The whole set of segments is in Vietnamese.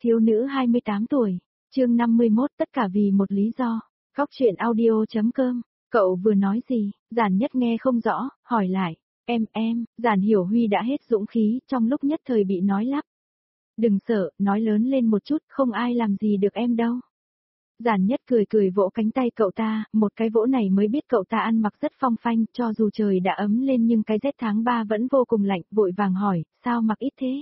Thiếu nữ 28 tuổi, chương 51 tất cả vì một lý do. Góc truyện audio.com. Cậu vừa nói gì? Giản Nhất nghe không rõ, hỏi lại. Giản Hiểu Huy đã hết dũng khí, trong lúc nhất thời bị nói lắp. Đừng sợ, nói lớn lên một chút, không ai làm gì được em đâu. Giản Nhất cười cười vỗ cánh tay cậu ta, một cái vỗ này mới biết cậu ta ăn mặc rất phong phanh, cho dù trời đã ấm lên nhưng cái rét tháng 3 vẫn vô cùng lạnh, vội vàng hỏi, sao mặc ít thế?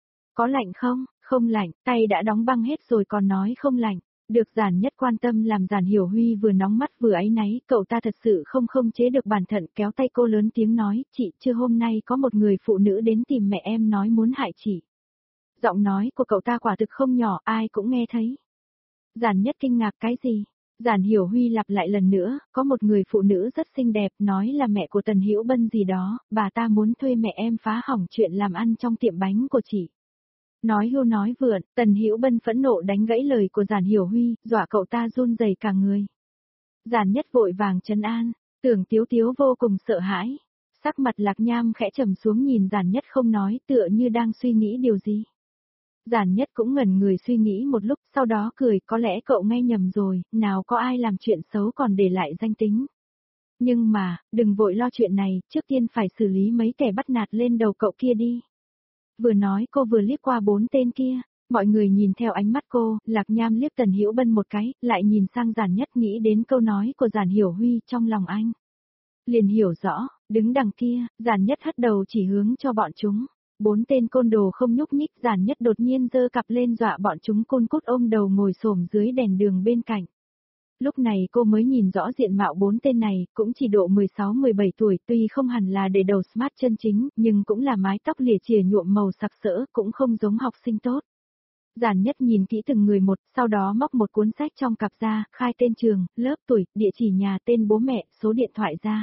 Có lạnh không? Không lạnh, tay đã đóng băng hết rồi còn nói không lạnh. Được Giản Nhất quan tâm làm Giản Hiểu Huy vừa nóng mắt vừa áy náy, cậu ta thật sự không chế được bản thân, kéo tay cô lớn tiếng nói, chị chưa hôm nay có một người phụ nữ đến tìm mẹ em nói muốn hại chị. Giọng nói của cậu ta quả thực không nhỏ, ai cũng nghe thấy. Giản Nhất kinh ngạc cái gì? Giản Hiểu Huy lặp lại lần nữa, có một người phụ nữ rất xinh đẹp nói là mẹ của Tần Hữu Bân gì đó, bà ta muốn thuê mẹ em phá hỏng chuyện làm ăn trong tiệm bánh của chị. Nói hưu nói vượn, Tần Hữu Bân phẫn nộ đánh gãy lời của Giản Hiểu Huy, dọa cậu ta run rẩy cả người. Giản Nhất vội vàng trấn an, Tưởng Tiếu Tiếu vô cùng sợ hãi. Sắc mặt Lạc Nham khẽ trầm xuống nhìn Giản Nhất không nói, tựa như đang suy nghĩ điều gì. Giản Nhất cũng ngẩn người suy nghĩ một lúc, sau đó cười, có lẽ cậu nghe nhầm rồi, nào có ai làm chuyện xấu còn để lại danh tính. Nhưng mà, đừng vội lo chuyện này, trước tiên phải xử lý mấy kẻ bắt nạt lên đầu cậu kia đi. Vừa nói cô vừa liếc qua 4 tên kia, mọi người nhìn theo ánh mắt cô, Lạc Nham liếc Tần Hữu Bân một cái, lại nhìn sang Giản Nhất nghĩ đến câu nói của Giản Hiểu Huy trong lòng anh. Liền hiểu rõ, đứng đằng kia, Giản Nhất hất đầu chỉ hướng cho bọn chúng. 4 tên côn đồ không nhúc nhích, Giản Nhất đột nhiên giơ cặp lên dọa bọn chúng côn cút ôm đầu ngồi xổm dưới đèn đường bên cạnh. Lúc này cô mới nhìn rõ diện mạo 4 tên này, cũng chỉ độ 16-17 tuổi, tuy không hẳn là để đầu smart chân chính, nhưng cũng là mái tóc lìa chìa nhuộm màu sặc sỡ, cũng không giống học sinh tốt. Giản Nhất nhìn kỹ từng người một, sau đó móc một cuốn sách trong cặp ra, khai tên trường, lớp tuổi, địa chỉ nhà, tên bố mẹ, số điện thoại ra.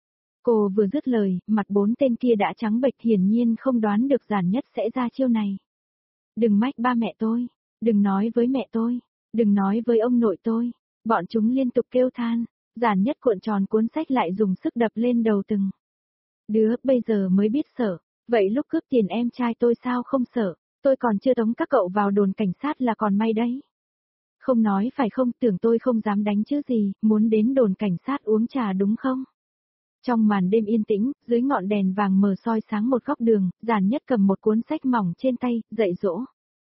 Cô vừa dứt lời, mặt 4 tên kia đã trắng bệch, hiển nhiên không đoán được Giản Nhất sẽ ra chiêu này. Đừng mách ba mẹ tôi, đừng nói với mẹ tôi, đừng nói với ông nội tôi. Bọn chúng liên tục kêu than, Giản Nhất cuộn tròn cuốn sách lại dùng sức đập lên đầu từng đứa, bây giờ mới biết sợ, vậy lúc cướp tiền em trai tôi sao không sợ, tôi còn chưa tống các cậu vào đồn cảnh sát là còn may đấy. Không nói phải không, tưởng tôi không dám đánh chứ gì, muốn đến đồn cảnh sát uống trà đúng không? Trong màn đêm yên tĩnh, dưới ngọn đèn vàng mờ soi sáng một góc đường, Giản Nhất cầm một cuốn sách mỏng trên tay, dạy dỗ.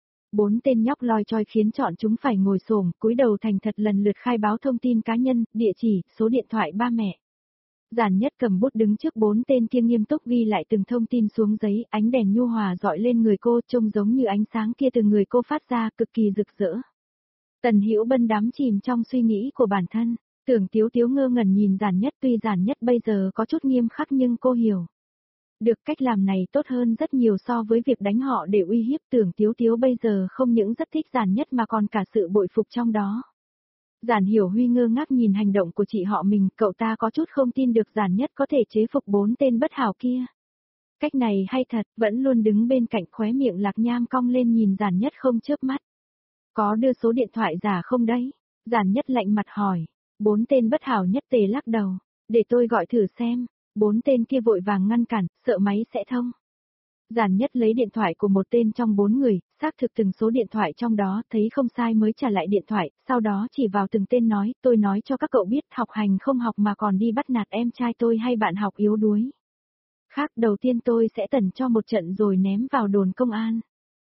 4 tên nhóc loi choi khiến chọn chúng phải ngồi xổm, cúi đầu thành thật lần lượt khai báo thông tin cá nhân, địa chỉ, số điện thoại ba mẹ. Giản Nhất cầm bút đứng trước 4 tên kia nghiêm túc ghi lại từng thông tin xuống giấy, ánh đèn nhu hòa dọi lên người cô, trông giống như ánh sáng kia từ người cô phát ra, cực kỳ rực rỡ. Tần Hữu Bân đắm chìm trong suy nghĩ của bản thân, Tưởng Tiếu Tiếu ngơ ngẩn nhìn Giản Nhất, tuy Giản Nhất bây giờ có chút nghiêm khắc nhưng cô hiểu. Được, cách làm này tốt hơn rất nhiều so với việc đánh họ để uy hiếp. Tưởng Tiếu Tiếu bây giờ không những rất thích Giản Nhất mà còn cả sự bội phục trong đó. Giản Hiểu Huy ngơ ngác nhìn hành động của chị họ mình, cậu ta có chút không tin được Giản Nhất có thể chế phục 4 tên bất hảo kia. Cách này hay thật, vẫn luôn đứng bên cạnh, khóe miệng Lạc Nham cong lên nhìn Giản Nhất không chớp mắt. Có đưa số điện thoại giả không đấy? Giản Nhất lạnh mặt hỏi. 4 tên bất hảo nhất tề lắc đầu. Để tôi gọi thử xem. 4 tên kia vội vàng ngăn cản, sợ máy sẽ thông. Giản Nhất lấy điện thoại của một tên trong 4 người, xác thực từng số điện thoại trong đó, thấy không sai mới trả lại điện thoại, sau đó chỉ vào từng tên nói, tôi nói cho các cậu biết, học hành không học mà còn đi bắt nạt em trai tôi hay bạn học yếu đuối. Khác, đầu tiên tôi sẽ tẩn cho một trận rồi ném vào đồn công an.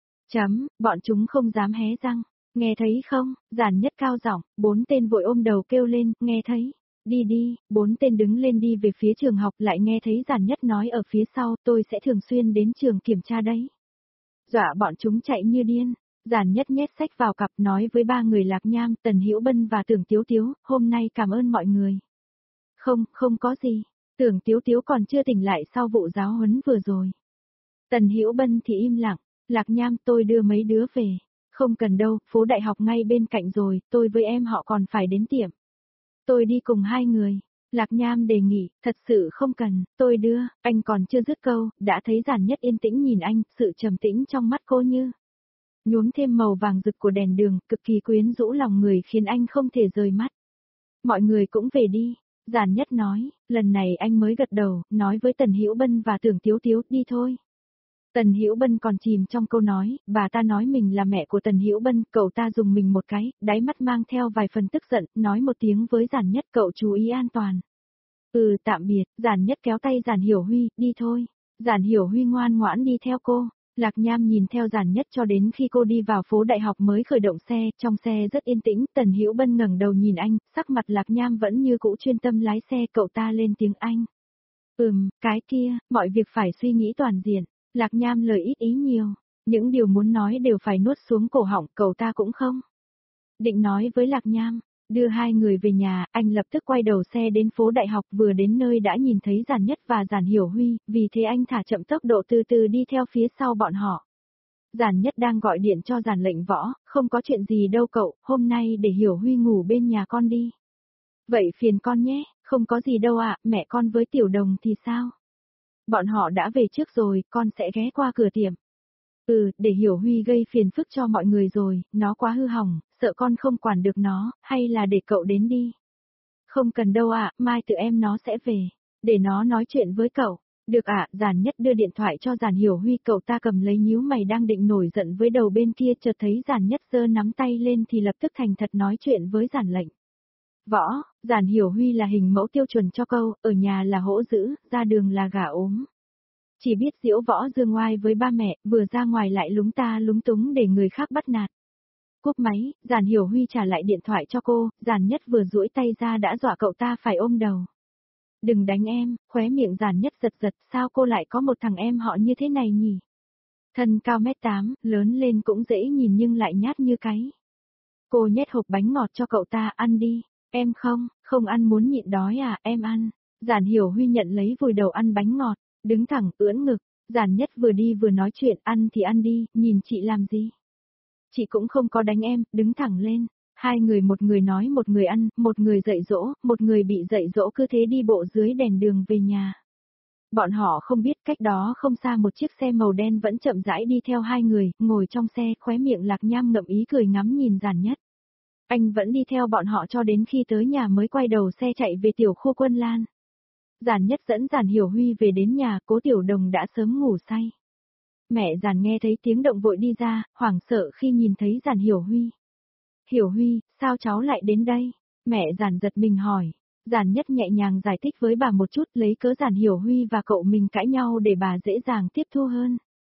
Bọn chúng không dám hé răng. Nghe thấy không? Giản Nhất cao giọng, 4 tên vội ôm đầu kêu lên, nghe thấy. Đi đi, 4 tên đứng lên đi về phía trường học, lại nghe thấy Giản Nhất nói ở phía sau, tôi sẽ thường xuyên đến trường kiểm tra đấy. Dọa bọn chúng chạy như điên. Giản Nhất nhét sách vào cặp nói với 3 người Lạc Nham, Tần Hữu Bân và Tưởng Tiếu Tiếu, hôm nay cảm ơn mọi người. Không có gì. Tưởng Tiếu Tiếu còn chưa tỉnh lại sau vụ giáo huấn vừa rồi. Tần Hữu Bân thì im lặng. Lạc Nham, tôi đưa mấy đứa về. Không cần đâu, phố đại học ngay bên cạnh rồi, tôi với em họ còn phải đến tiệm. Tôi đi cùng 2 người. Lạc Nham đề nghị, thật sự không cần, tôi đưa, anh còn chưa dứt câu, đã thấy Giản Nhất yên tĩnh nhìn anh, sự trầm tĩnh trong mắt cô như nhuốm thêm màu vàng rực của đèn đường, cực kỳ quyến rũ lòng người khiến anh không thể rời mắt. Mọi người cũng về đi, Giản Nhất nói, lần này anh mới gật đầu, nói với Tần Hữu Bân và Tưởng Tiếu Tiếu, đi thôi. Tần Hữu Bân còn chìm trong câu nói, bà ta nói mình là mẹ của Tần Hữu Bân, cậu ta dùng mình một cái, đáy mắt mang theo vài phần tức giận, nói một tiếng với Giản Nhất, cậu chú ý an toàn. Tạm biệt, Giản Nhất kéo tay Giản Hiểu Huy, đi thôi. Giản Hiểu Huy ngoan ngoãn đi theo cô. Lạc Nham nhìn theo Giản Nhất cho đến khi cô đi vào phố đại học mới khởi động xe, trong xe rất yên tĩnh, Tần Hữu Bân ngẩng đầu nhìn anh, sắc mặt Lạc Nham vẫn như cũ chuyên tâm lái xe, cậu ta lên tiếng Anh. Cái kia, mọi việc phải suy nghĩ toàn diện. Lạc Nham lời ít ý nhiều, những điều muốn nói đều phải nuốt xuống cổ họng, cậu ta cũng không định nói với Lạc Nham. Đưa hai người về nhà, anh lập tức quay đầu xe đến phố đại học, vừa đến nơi đã nhìn thấy Giản Nhất và Giản Hiểu Huy, vì thế anh thả chậm tốc độ từ từ đi theo phía sau bọn họ. Giản Nhất đang gọi điện cho Giản Lệnh Võ, không có chuyện gì đâu cậu, hôm nay để Hiểu Huy ngủ bên nhà con đi. Vậy phiền con nhé, không có gì đâu ạ, mẹ con với Tiểu Đồng thì sao? Bọn họ đã về trước rồi, con sẽ ghé qua cửa tiệm. Để Hiểu Huy gây phiền phức cho mọi người rồi, nó quá hư hỏng, sợ con không quản được nó, hay là để cậu đến đi. Không cần đâu ạ, mai tự em nó sẽ về, để nó nói chuyện với cậu. Được ạ, Giản Nhất đưa điện thoại cho Giản Hiểu Huy, cậu ta cầm lấy nhíu mày đang định nổi giận với đầu bên kia, chợt thấy Giản Nhất giơ nắm tay lên thì lập tức thành thật nói chuyện với Giản Lệnh Võ. Giản Hiểu Huy là hình mẫu tiêu chuẩn cho câu, ở nhà là hổ dữ, ra đường là gà ốm. Chỉ biết diễu võ dương ngoai với ba mẹ, vừa ra ngoài lại lúng ta lúng túng để người khác bắt nạt. Cúp máy, Giản Hiểu Huy trả lại điện thoại cho cô, Giản Nhất vừa duỗi tay ra đã dọa cậu ta phải ôm đầu. Đừng đánh em, khóe miệng Giản Nhất giật giật, sao cô lại có một thằng em họ như thế này nhỉ? Thân cao 1m8, lớn lên cũng dễ nhìn nhưng lại nhát như cái. Cô nhét hộp bánh ngọt cho cậu ta, ăn đi. Em không ăn, muốn nhịn đói à, em ăn. Giản Hiểu Huy nhận lấy vùi đầu ăn bánh ngọt, đứng thẳng, ưỡn ngực. Giản Nhất vừa đi vừa nói chuyện, ăn thì ăn đi, nhìn chị làm gì? Chị cũng không có đánh em, đứng thẳng lên. Hai người, một người nói một người ăn, một người dạy dỗ, một người bị dạy dỗ, cứ thế đi bộ dưới đèn đường về nhà. Bọn họ không biết cách đó không xa một chiếc xe màu đen vẫn chậm rãi đi theo hai người, ngồi trong xe, khóe miệng Lạc Nham ngậm ý cười ngắm nhìn Giản Nhất. Anh vẫn đi theo bọn họ cho đến khi tới nhà mới quay đầu xe chạy về tiểu khu Quân Lan. Giản Nhất dẫn Giản Hiểu Huy về đến nhà, Cố Tiểu Đồng đã sớm ngủ say. Mẹ Giản nghe thấy tiếng động vội đi ra, hoảng sợ khi nhìn thấy Giản Hiểu Huy. Hiểu Huy, sao cháu lại đến đây? Mẹ Giản giật mình hỏi. Giản Nhất nhẹ nhàng giải thích với bà một chút, lấy cớ Giản Hiểu Huy và cậu mình cãi nhau để bà dễ dàng tiếp thu hơn.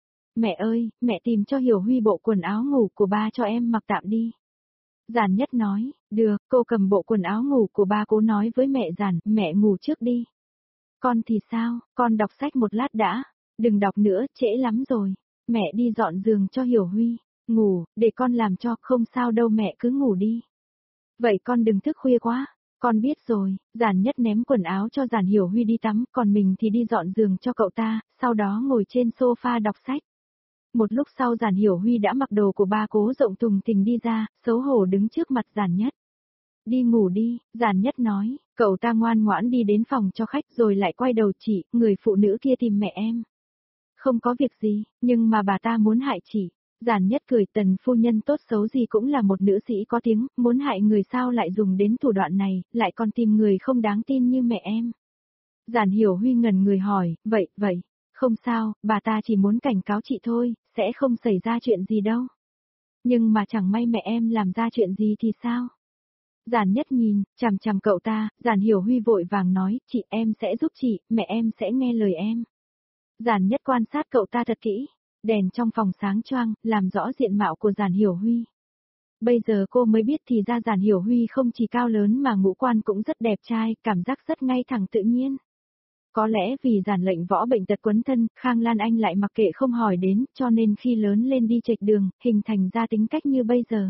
Mẹ ơi, mẹ tìm cho Hiểu Huy bộ quần áo ngủ của ba cho em mặc tạm đi. Giản Nhất nói, được, cô cầm bộ quần áo ngủ của ba, Cố nói với mẹ Giản, mẹ ngủ trước đi. Con thì sao, con đọc sách một lát đã, đừng đọc nữa, trễ lắm rồi. Mẹ đi dọn giường cho Hiểu Huy, ngủ, để con làm cho, không sao đâu mẹ cứ ngủ đi. Vậy con đừng thức khuya quá, con biết rồi. Giản Nhất ném quần áo cho Giản Hiểu Huy đi tắm, còn mình thì đi dọn giường cho cậu ta, sau đó ngồi trên sofa đọc sách. Một lúc sau Giản Hiểu Huy đã mặc đồ của ba, Cố rộng thùng thình đi ra, xấu hổ đứng trước mặt Giản Nhất. Đi ngủ đi, Giản Nhất nói, cậu ta ngoan ngoãn đi đến phòng cho khách rồi lại quay đầu chị, người phụ nữ kia tìm mẹ em. Không có việc gì, nhưng mà bà ta muốn hại chị. Giản Nhất cười, Tần phu nhân tốt xấu gì cũng là một nữ sĩ có tiếng, muốn hại người sao lại dùng đến thủ đoạn này, lại còn tìm người không đáng tin như mẹ em. Giản Hiểu Huy ngẩn người hỏi, vậy, không sao, bà ta chỉ muốn cảnh cáo chị thôi, sẽ không xảy ra chuyện gì đâu. Nhưng mà chẳng may mẹ em làm ra chuyện gì thì sao? Giản Nhất nhìn, chằm chằm cậu ta, Giản Hiểu Huy vội vàng nói, chị em sẽ giúp chị, mẹ em sẽ nghe lời em. Giản Nhất quan sát cậu ta thật kỹ, đèn trong phòng sáng choang, làm rõ diện mạo của Giản Hiểu Huy. Bây giờ cô mới biết thì ra Giản Hiểu Huy không chỉ cao lớn mà ngũ quan cũng rất đẹp trai, cảm giác rất ngay thẳng tự nhiên. Có lẽ vì Giản Lệnh Võ bệnh tật quấn thân, Khang Lan Anh lại mặc kệ không hỏi đến, cho nên khi lớn lên đi chệch đường, hình thành ra tính cách như bây giờ.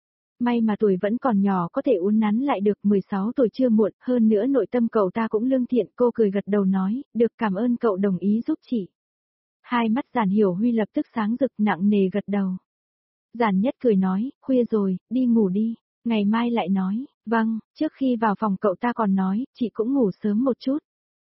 May mà tuổi vẫn còn nhỏ có thể uốn nắn lại được, 16 tuổi chưa muộn, hơn nữa nội tâm cậu ta cũng lương thiện, cô cười gật đầu nói, được, cảm ơn cậu đồng ý giúp chị. Hai mắt Giản Hiểu Huy lập tức sáng rực, nặng nề gật đầu. Giản Nhất cười nói, khuya rồi, đi ngủ đi, ngày mai lại nói, vâng, trước khi vào phòng cậu ta còn nói, chị cũng ngủ sớm một chút.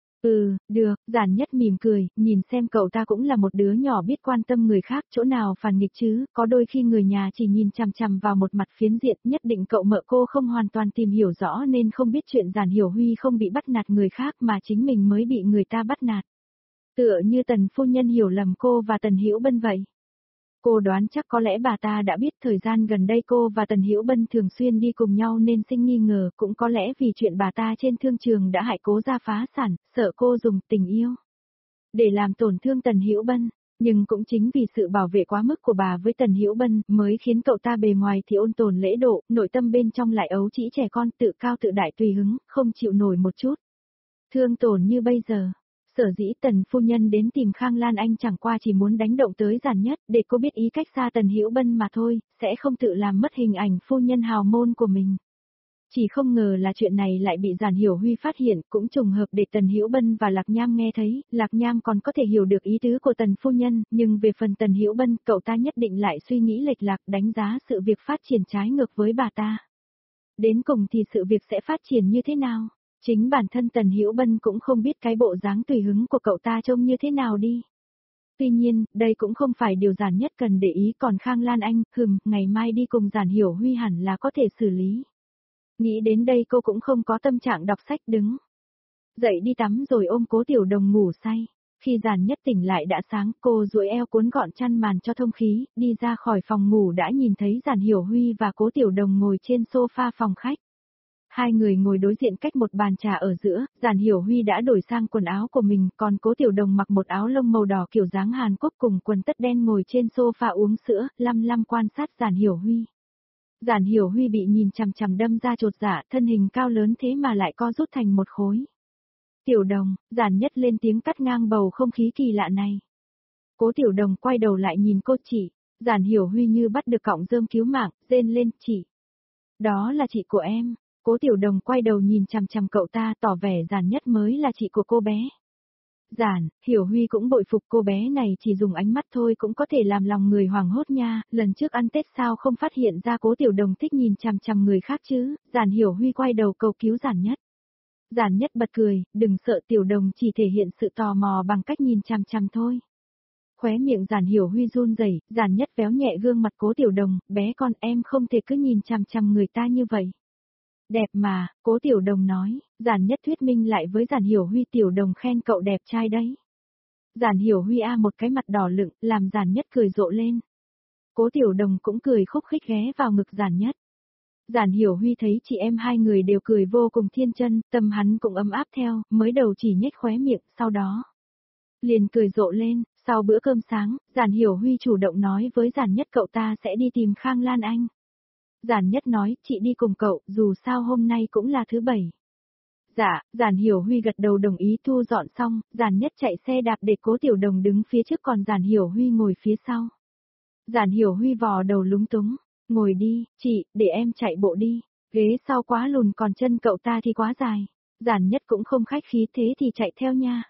Được, Giản Nhất mỉm cười, nhìn xem cậu ta cũng là một đứa nhỏ biết quan tâm người khác, chỗ nào phản nghịch chứ, có đôi khi người nhà chỉ nhìn chằm chằm vào một mặt phiến diện, nhất định cậu mợ cô không hoàn toàn tìm hiểu rõ nên không biết chuyện Giản Hiểu Huy không bị bắt nạt người khác mà chính mình mới bị người ta bắt nạt. Tựa như Tần phu nhân hiểu lầm cô và Tần Hữu Bân vậy. Cô đoán chắc có lẽ bà ta đã biết thời gian gần đây cô và Tần Hữu Bân thường xuyên đi cùng nhau nên sinh nghi ngờ, cũng có lẽ vì chuyện bà ta trên thương trường đã hại Cố gia phá sản, sợ cô dùng tình yêu để làm tổn thương Tần Hữu Bân. Nhưng cũng chính vì sự bảo vệ quá mức của bà với Tần Hữu Bân mới khiến cậu ta bề ngoài thì ôn tồn lễ độ, nội tâm bên trong lại ấu trĩ trẻ con, tự cao tự đại tùy hứng, không chịu nổi một chút thương tổn như bây giờ. Sở dĩ Tần phu nhân đến tìm Khang Lan Anh chẳng qua chỉ muốn đánh động tới Giản Nhất để cô biết ý cách xa Tần Hữu Bân mà thôi, sẽ không tự làm mất hình ảnh phu nhân hào môn của mình. Chỉ không ngờ là chuyện này lại bị Giản Hiểu Huy phát hiện, cũng trùng hợp để Tần Hữu Bân và Lạc Nham nghe thấy, Lạc Nham còn có thể hiểu được ý tứ của Tần phu nhân, nhưng về phần Tần Hữu Bân, cậu ta nhất định lại suy nghĩ lệch lạc, đánh giá sự việc phát triển trái ngược với bà ta. Đến cùng thì sự việc sẽ phát triển như thế nào? Chính bản thân Tần Hữu Bân cũng không biết cái bộ dáng tùy hứng của cậu ta trông như thế nào đi. Tuy nhiên, đây cũng không phải điều Giản Nhất cần để ý, còn Khang Lan Anh, ngày mai đi cùng Giản Hiểu Huy hẳn là có thể xử lý. Nghĩ đến đây cô cũng không có tâm trạng đọc sách, đứng dậy đi tắm rồi ôm Cố Tiểu Đồng ngủ say. Khi Giản Nhất tỉnh lại đã sáng, cô duỗi eo cuốn gọn chăn màn cho thông khí, đi ra khỏi phòng ngủ đã nhìn thấy Giản Hiểu Huy và Cố Tiểu Đồng ngồi trên sofa phòng khách. Hai người ngồi đối diện cách một bàn trà ở giữa, Giản Hiểu Huy đã đổi sang quần áo của mình, còn Cố Tiểu Đồng mặc một áo lông màu đỏ kiểu dáng Hàn Quốc cùng quần tất đen ngồi trên sofa uống sữa, lăm lăm quan sát Giản Hiểu Huy. Giản Hiểu Huy bị nhìn chằm chằm đâm ra chột dạ, thân hình cao lớn thế mà lại co rút thành một khối. Tiểu Đồng, Giản Nhất lên tiếng cắt ngang bầu không khí kỳ lạ này. Cố Tiểu Đồng quay đầu lại nhìn cô chị, Giản Hiểu Huy như bắt được cọng rơm cứu mạng, rên lên, chị. Đó là chị của em. Cố Tiểu Đồng quay đầu nhìn chằm chằm cậu ta, tỏ vẻ Giản Nhất mới là chị của cô bé. Hiểu Huy cũng bội phục cô bé này, chỉ dùng ánh mắt thôi cũng có thể làm lòng người hoảng hốt nha, lần trước ăn Tết sao không phát hiện ra Cố Tiểu Đồng thích nhìn chằm chằm người khác chứ. Hiểu Huy quay đầu cầu cứu Giản Nhất. Giản Nhất bật cười, đừng sợ, Tiểu Đồng chỉ thể hiện sự tò mò bằng cách nhìn chằm chằm thôi. Khóe miệng Hiểu Huy run rẩy, Giản Nhất véo nhẹ gương mặt Cố Tiểu Đồng, bé con em không thể cứ nhìn chằm chằm người ta như vậy. Đẹp mà, Cố Tiểu Đồng nói, Giản Nhất thuyết minh lại với Hiểu Huy, Tiểu Đồng khen cậu đẹp trai đấy. Hiểu Huy một cái mặt đỏ lựng, làm Giản Nhất cười rộ lên. Cố Tiểu Đồng cũng cười khúc khích ghé vào ngực Giản Nhất. Hiểu Huy thấy chị em hai người đều cười vô cùng thiên chân, tâm hắn cũng ấm áp theo, mới đầu chỉ nhếch khóe miệng, sau đó liền cười rộ lên. Sau bữa cơm sáng, Hiểu Huy chủ động nói với Giản Nhất cậu ta sẽ đi tìm Khang Lan Anh. Giản Nhất nói, chị đi cùng cậu, dù sao hôm nay cũng là thứ bảy. Dạ, Hiểu Huy gật đầu đồng ý. Thu dọn xong, Giản Nhất chạy xe đạp để Cố Tiểu Đồng đứng phía trước, còn Hiểu Huy ngồi phía sau. Hiểu Huy vò đầu lúng túng, ngồi đi, chị, để em chạy bộ đi, ghế sau quá lùn còn chân cậu ta thì quá dài. Giản Nhất cũng không khách khí, thế thì chạy theo nha.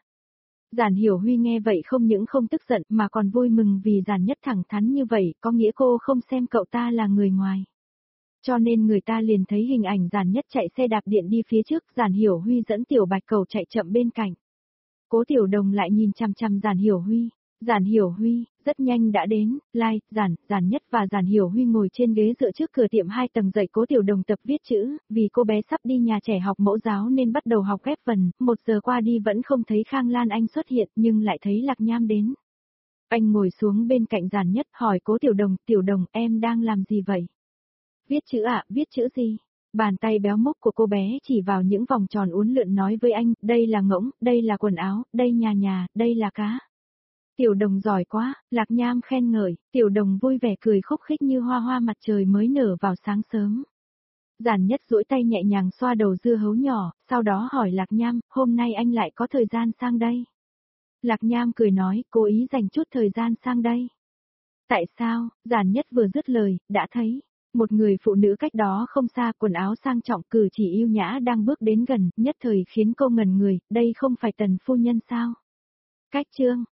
Hiểu Huy nghe vậy không những không tức giận mà còn vui mừng, vì Giản Nhất thẳng thắn như vậy, có nghĩa cô không xem cậu ta là người ngoài. Cho nên người ta liền thấy hình ảnh Giản Nhất chạy xe đạp điện đi phía trước, Hiểu Huy dẫn Tiểu Bạch Cầu chạy chậm bên cạnh. Cố Tiểu Đồng lại nhìn chằm chằm Hiểu Huy. Hiểu Huy, rất nhanh đã đến, Giản Nhất và Hiểu Huy ngồi trên ghế dựa trước cửa tiệm 2 tầng dạy Cố Tiểu Đồng tập viết chữ, vì cô bé sắp đi nhà trẻ học mẫu giáo nên bắt đầu học ghép vần, 1 giờ qua đi vẫn không thấy Khang Lan Anh xuất hiện, nhưng lại thấy Lạc Nham đến. Anh ngồi xuống bên cạnh Giản Nhất, hỏi Cố Tiểu Đồng, em đang làm gì vậy? Viết chữ ạ, viết chữ gì? Bàn tay béo mốc của cô bé chỉ vào những vòng tròn uốn lượn nói với anh, đây là ngỗng, đây là quần áo, đây nhà, đây là cá. Tiểu Đồng giỏi quá, Lạc Nham khen ngợi, Tiểu Đồng vui vẻ cười khúc khích như hoa hoa mặt trời mới nở vào sáng sớm. Giản Nhất duỗi tay nhẹ nhàng xoa đầu dưa hấu nhỏ, sau đó hỏi Lạc Nham, hôm nay anh lại có thời gian sang đây? Lạc Nham cười nói, cố ý dành chút thời gian sang đây. Tại sao? Giản Nhất vừa dứt lời, đã thấy một người phụ nữ cách đó không xa, quần áo sang trọng, cử chỉ yêu nhã đang bước đến gần, nhất thời khiến cô ngẩn người, đây không phải Tần phu nhân sao? Cách chương